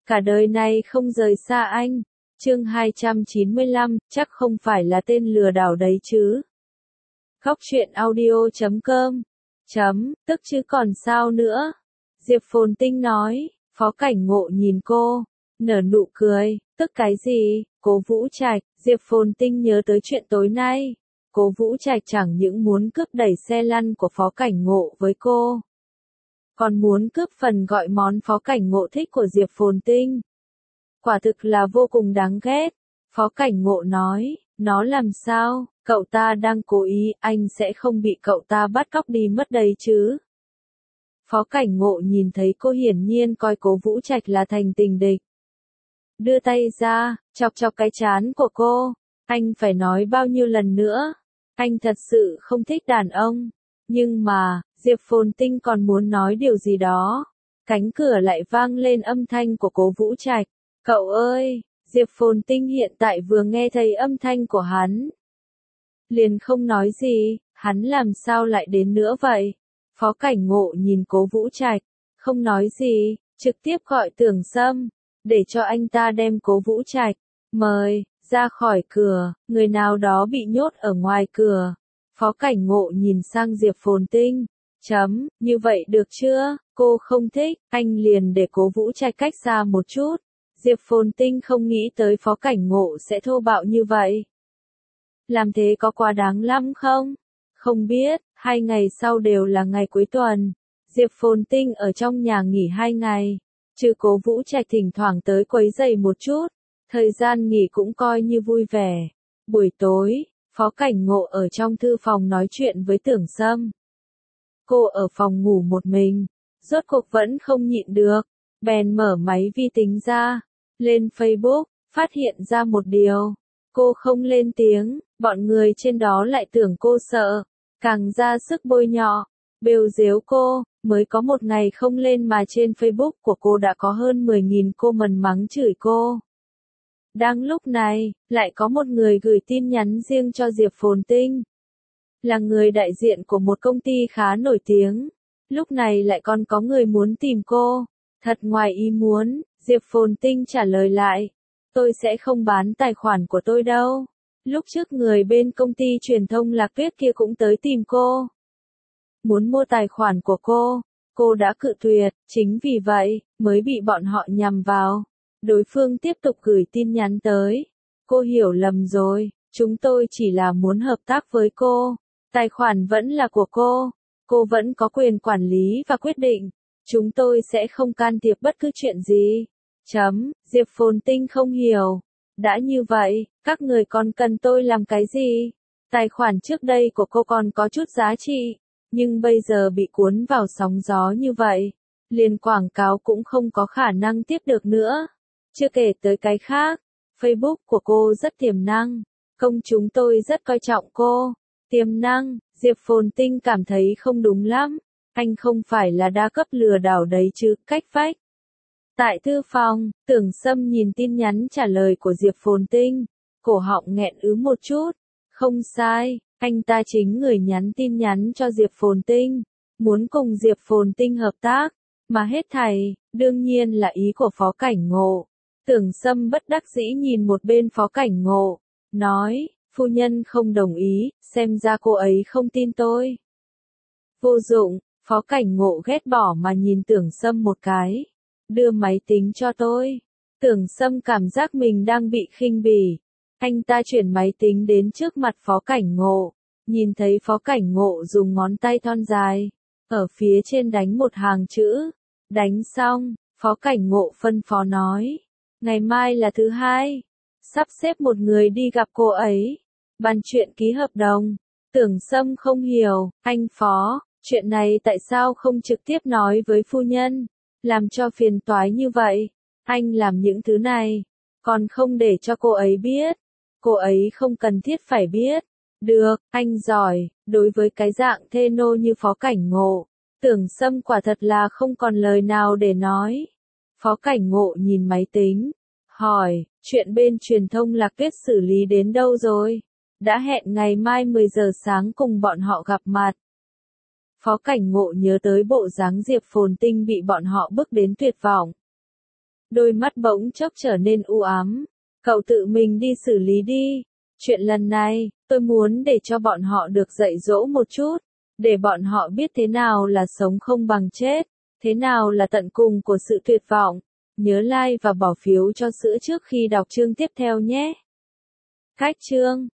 cả đời này không rời xa anh. Chương 295, chắc không phải là tên lừa đảo đấy chứ. Góc truyện audio.com tức chứ còn sao nữa. Diệp Phồn Tinh nói. Phó Cảnh Ngộ nhìn cô, nở nụ cười. Tức cái gì? Cố Vũ Trạch. Diệp Phồn Tinh nhớ tới chuyện tối nay. Cố Vũ Trạch chẳng những muốn cướp đẩy xe lăn của Phó Cảnh Ngộ với cô, còn muốn cướp phần gọi món Phó Cảnh Ngộ thích của Diệp Phồn Tinh. Quả thực là vô cùng đáng ghét. Phó Cảnh Ngộ nói, nó làm sao, cậu ta đang cố ý, anh sẽ không bị cậu ta bắt cóc đi mất đấy chứ. Phó Cảnh Ngộ nhìn thấy cô hiển nhiên coi Cố Vũ Trạch là thành tình địch. Đưa tay ra, chọc chọc cái trán của cô. Anh phải nói bao nhiêu lần nữa. Anh thật sự không thích đàn ông. Nhưng mà, Diệp Phồn Tinh còn muốn nói điều gì đó. Cánh cửa lại vang lên âm thanh của Cố Vũ Trạch. Cậu ơi, Diệp Phồn Tinh hiện tại vừa nghe thấy âm thanh của hắn. Liền không nói gì, hắn làm sao lại đến nữa vậy? Phó Cảnh Ngộ nhìn Cố Vũ Trạch, không nói gì, trực tiếp gọi Tưởng Sâm, để cho anh ta đem Cố Vũ Trạch mời ra khỏi cửa, người nào đó bị nhốt ở ngoài cửa. Phó Cảnh Ngộ nhìn sang Diệp Phồn Tinh, như vậy được chưa, cô không thích, anh liền để Cố Vũ Trạch cách xa một chút. Diệp Phồn Tinh không nghĩ tới Phó Cảnh Ngộ sẽ thô bạo như vậy. Làm thế có quá đáng lắm không? Không biết, 2 ngày sau đều là ngày cuối tuần. Diệp Phồn Tinh ở trong nhà nghỉ 2 ngày. Trừ Cố Vũ Trạch thỉnh thoảng tới quấy rầy một chút. Thời gian nghỉ cũng coi như vui vẻ. Buổi tối, Phó Cảnh Ngộ ở trong thư phòng nói chuyện với Tưởng Sâm. Cô ở phòng ngủ một mình. Rốt cuộc vẫn không nhịn được. Bèn mở máy vi tính ra. Lên Facebook, phát hiện ra một điều. Cô không lên tiếng, bọn người trên đó lại tưởng cô sợ. Càng ra sức bôi nhọ, bêu giếu cô, mới có 1 ngày không lên mà trên Facebook của cô đã có hơn 10.000 comment mắng chửi cô. Đang lúc này, lại có một người gửi tin nhắn riêng cho Diệp Phồn Tinh. Là người đại diện của một công ty khá nổi tiếng. Lúc này lại còn có người muốn tìm cô. Thật ngoài ý muốn, Diệp Phồn Tinh trả lời lại. Tôi sẽ không bán tài khoản của tôi đâu. Lúc trước người bên công ty truyền thông Lạc Tuyết kia cũng tới tìm cô. Muốn mua tài khoản của cô đã cự tuyệt, chính vì vậy, mới bị bọn họ nhằm vào. Đối phương tiếp tục gửi tin nhắn tới. Cô hiểu lầm rồi, chúng tôi chỉ là muốn hợp tác với cô. Tài khoản vẫn là của cô vẫn có quyền quản lý và quyết định. Chúng tôi sẽ không can thiệp bất cứ chuyện gì. Diệp Phồn Tinh không hiểu. Đã như vậy, các người còn cần tôi làm cái gì? Tài khoản trước đây của cô còn có chút giá trị, nhưng bây giờ bị cuốn vào sóng gió như vậy, liền quảng cáo cũng không có khả năng tiếp được nữa. Chưa kể tới cái khác, Facebook của cô rất tiềm năng, công chúng tôi rất coi trọng cô. Tiềm năng, Diệp Phồn Tinh cảm thấy không đúng lắm. Anh không phải là đa cấp lừa đảo đấy chứ, cách vách. Tại thư phòng, Tưởng Sâm nhìn tin nhắn trả lời của Diệp Phồn Tinh, cổ họng nghẹn ứ một chút. Không sai, anh ta chính người nhắn tin nhắn cho Diệp Phồn Tinh, muốn cùng Diệp Phồn Tinh hợp tác, mà hết thảy, đương nhiên là ý của Phó Cảnh Ngộ. Tưởng Sâm bất đắc dĩ nhìn một bên Phó Cảnh Ngộ, nói, phu nhân không đồng ý, xem ra cô ấy không tin tôi. Vô dụng, Phó Cảnh Ngộ ghét bỏ mà nhìn Tưởng Sâm một cái. Đưa máy tính cho tôi. Tưởng Sâm cảm giác mình đang bị khinh bỉ. Anh ta chuyển máy tính đến trước mặt Phó Cảnh Ngộ. Nhìn thấy Phó Cảnh Ngộ dùng ngón tay thon dài. Ở phía trên đánh một hàng chữ. Đánh xong, Phó Cảnh Ngộ phân phó nói. Ngày mai là thứ 2. Sắp xếp một người đi gặp cô ấy. Bàn chuyện ký hợp đồng. Tưởng Sâm không hiểu. Anh Phó, chuyện này tại sao không trực tiếp nói với phu nhân? Làm cho phiền toái như vậy. Anh làm những thứ này, còn không để cho cô ấy biết. Cô ấy không cần thiết phải biết. Được, anh giỏi, đối với cái dạng thê nô như Phó Cảnh Ngộ. Tưởng Sâm quả thật là không còn lời nào để nói. Phó Cảnh Ngộ nhìn máy tính, hỏi, chuyện bên truyền thông Lạc Tuyết xử lý đến đâu rồi? Đã hẹn ngày mai 10 giờ sáng cùng bọn họ gặp mặt. Phó Cảnh Ngộ nhớ tới bộ dáng Diệp Phồn Tinh bị bọn họ bức đến tuyệt vọng. Đôi mắt bỗng chốc trở nên u ám. Cậu tự mình đi xử lý đi. Chuyện lần này, tôi muốn để cho bọn họ được dạy dỗ một chút. Để bọn họ biết thế nào là sống không bằng chết. Thế nào là tận cùng của sự tuyệt vọng. Nhớ like và bỏ phiếu cho sữa trước khi đọc chương tiếp theo nhé. Khách chương.